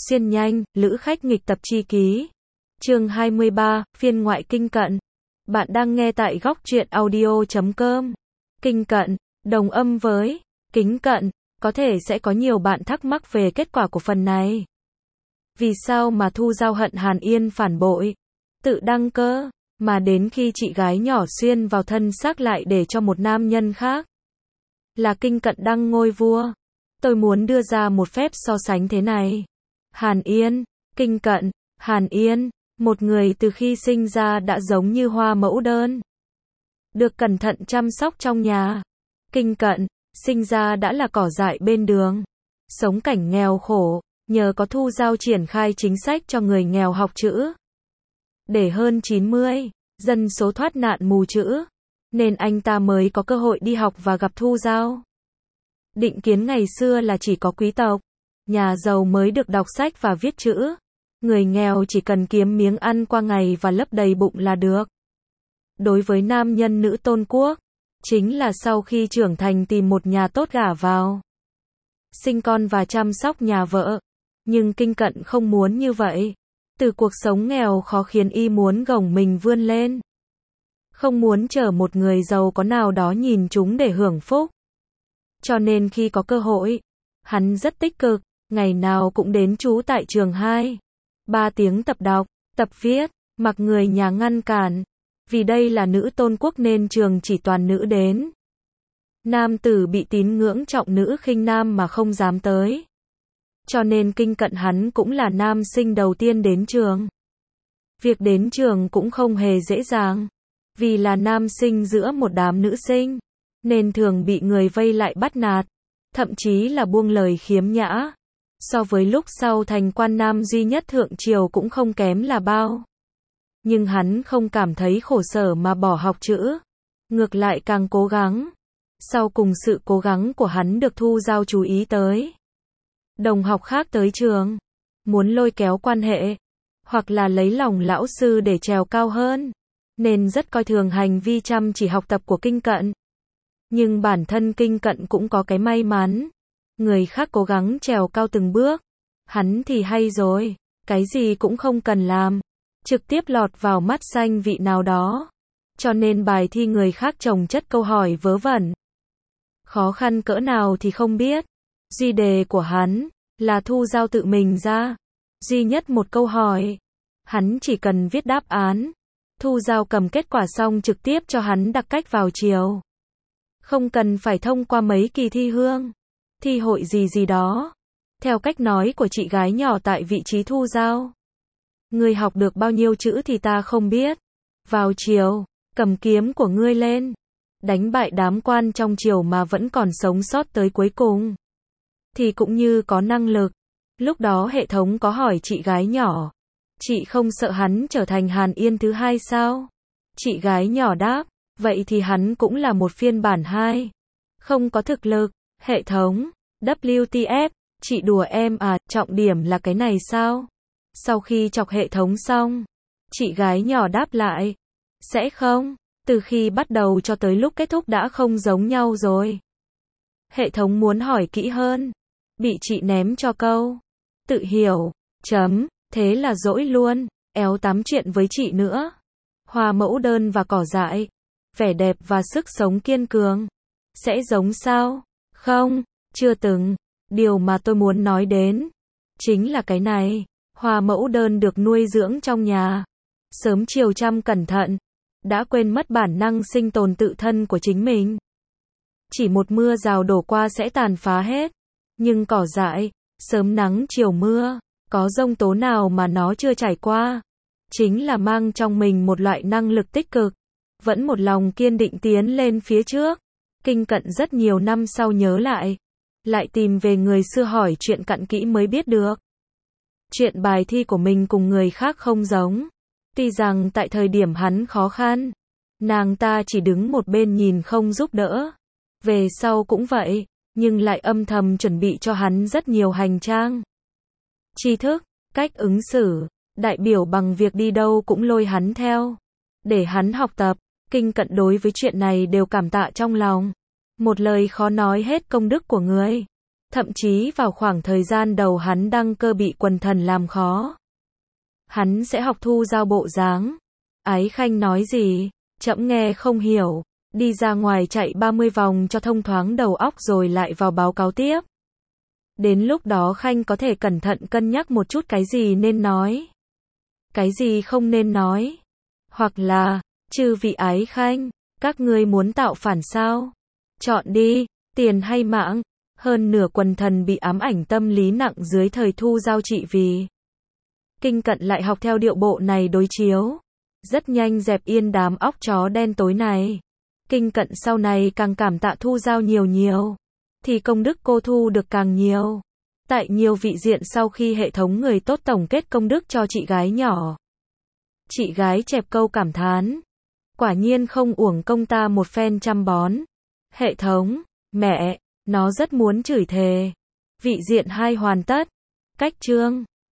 Xuyên nhanh, lữ khách nghịch tập chi ký. Chương 23, phiên ngoại kinh cận. Bạn đang nghe tại góc truyện audio.com. Kinh cận, đồng âm với kính cận, có thể sẽ có nhiều bạn thắc mắc về kết quả của phần này. Vì sao mà Thu Giao hận Hàn Yên phản bội, tự đăng cơ, mà đến khi chị gái nhỏ xuyên vào thân xác lại để cho một nam nhân khác là kinh cận đăng ngôi vua. Tôi muốn đưa ra một phép so sánh thế này. Hàn Yên, kinh cận, Hàn Yên, một người từ khi sinh ra đã giống như hoa mẫu đơn, được cẩn thận chăm sóc trong nhà. Kinh cận, sinh ra đã là cỏ dại bên đường, sống cảnh nghèo khổ, nhờ có Thu Giao triển khai chính sách cho người nghèo học chữ. Để hơn 90, dân số thoát nạn mù chữ, nên anh ta mới có cơ hội đi học và gặp Thu Giao. Định kiến ngày xưa là chỉ có quý tộc, nhà giàu mới được đọc sách và viết chữ. Người nghèo chỉ cần kiếm miếng ăn qua ngày và lấp đầy bụng là được. Đối với nam nhân nữ tôn quốc, chính là sau khi trưởng thành tìm một nhà tốt gả vào, sinh con và chăm sóc nhà vợ. Nhưng kinh cận không muốn như vậy. Từ cuộc sống nghèo khó khiến y muốn gồng mình vươn lên. Không muốn chờ một người giàu có nào đó nhìn chúng để hưởng phúc. Cho nên khi có cơ hội, hắn rất tích cực, ngày nào cũng đến trú tại trường 2-3 tiếng tập đọc, tập viết, mặc người nhà ngăn cản. Vì đây là nữ tôn quốc nên trường chỉ toàn nữ đến. Nam tử bị tín ngưỡng trọng nữ khinh nam mà không dám tới. Cho nên kinh cận hắn cũng là nam sinh đầu tiên đến trường. Việc đến trường cũng không hề dễ dàng. Vì là nam sinh giữa một đám nữ sinh, nên thường bị người vây lại bắt nạt, thậm chí là buông lời khiếm nhã. So với lúc sau thành quan nam duy nhất thượng triều cũng không kém là bao. Nhưng hắn không cảm thấy khổ sở mà bỏ học chữ. Ngược lại càng cố gắng. Sau cùng sự cố gắng của hắn được Thu Giao chú ý tới. Đồng học khác tới trường, muốn lôi kéo quan hệ, hoặc là lấy lòng lão sư để trèo cao hơn, nên rất coi thường hành vi chăm chỉ học tập của kinh cận. Nhưng bản thân kinh cận cũng có cái may mắn. Người khác cố gắng trèo cao từng bước, hắn thì hay rồi, cái gì cũng không cần làm, trực tiếp lọt vào mắt xanh vị nào đó. Cho nên bài thi người khác chồng chất câu hỏi vớ vẩn, khó khăn cỡ nào thì không biết. Duy đề của hắn là Thu Giao tự mình ra, duy nhất một câu hỏi, hắn chỉ cần viết đáp án. Thu Giao cầm kết quả xong trực tiếp cho hắn đặc cách vào chiều. Không cần phải thông qua mấy kỳ thi hương, thi hội gì đó. Theo cách nói của chị gái nhỏ tại vị trí Thu Giao, ngươi học được bao nhiêu chữ thì ta không biết. Vào chiều, cầm kiếm của ngươi lên, đánh bại đám quan trong triều mà vẫn còn sống sót tới cuối cùng, thì cũng như có năng lực. Lúc đó hệ thống có hỏi chị gái nhỏ, chị không sợ hắn trở thành Hàn Yên thứ hai sao? Chị gái nhỏ đáp, vậy thì hắn cũng là một phiên bản 2. Không có thực lực. Hệ thống, WTF, chị đùa em à, trọng điểm là cái này sao? Sau khi chọc hệ thống xong, chị gái nhỏ đáp lại, sẽ không, từ khi bắt đầu cho tới lúc kết thúc đã không giống nhau rồi. Hệ thống muốn hỏi kỹ hơn, bị chị ném cho câu, tự hiểu, thế là dỗi luôn, éo tám chuyện với chị nữa. Hoa mẫu đơn và cỏ dại, vẻ đẹp và sức sống kiên cường, sẽ giống sao? Không, chưa từng. Điều mà tôi muốn nói đến chính là cái này. Hoa mẫu đơn được nuôi dưỡng trong nhà, sớm chiều chăm cẩn thận, đã quên mất bản năng sinh tồn tự thân của chính mình. Chỉ một mưa rào đổ qua sẽ tàn phá hết. Nhưng cỏ dại, sớm nắng chiều mưa, có giông tố nào mà nó chưa trải qua. Chính là mang trong mình một loại năng lực tích cực, vẫn một lòng kiên định tiến lên phía trước. Kinh cận rất nhiều năm sau nhớ lại tìm về người xưa hỏi chuyện cặn kỹ mới biết được. Chuyện bài thi của mình cùng người khác không giống. Tuy rằng tại thời điểm hắn khó khăn, nàng ta chỉ đứng một bên nhìn không giúp đỡ. Về sau cũng vậy, nhưng lại âm thầm chuẩn bị cho hắn rất nhiều hành trang, tri thức, cách ứng xử. Đại biểu bằng việc đi đâu cũng lôi hắn theo, để hắn học tập. Kinh cận đối với chuyện này đều cảm tạ trong lòng. Một lời khó nói hết công đức của người. Thậm chí vào khoảng thời gian đầu hắn đăng cơ bị quần thần làm khó. Hắn sẽ học Thu Giao bộ dáng. Ái Khanh nói gì? Trẫm nghe không hiểu. Đi ra ngoài chạy 30 vòng cho thông thoáng đầu óc rồi lại vào báo cáo tiếp. Đến lúc đó Khanh có thể cẩn thận cân nhắc một chút cái gì nên nói. Cái gì không nên nói. Hoặc là, chư vị Ái Khanh, các ngươi muốn tạo phản sao? Chọn đi, tiền hay mạng. Hơn nửa quần thần bị ám ảnh tâm lý nặng dưới thời Thu Giao trị vì. Kinh Cận lại học theo điệu bộ này đối chiếu. Rất nhanh dẹp yên đám óc chó đen tối này. Kinh Cận sau này càng cảm tạ Thu Giao nhiều, thì công đức cô thu được càng nhiều. Tại nhiều vị diện sau khi hệ thống người tốt tổng kết công đức cho chị gái nhỏ. Chị gái chẹp câu cảm thán. Quả nhiên không uổng công ta một phen chăm bón. Hệ thống, mẹ, nó rất muốn chửi thề. Vị diện 2 hoàn tất. Cách chương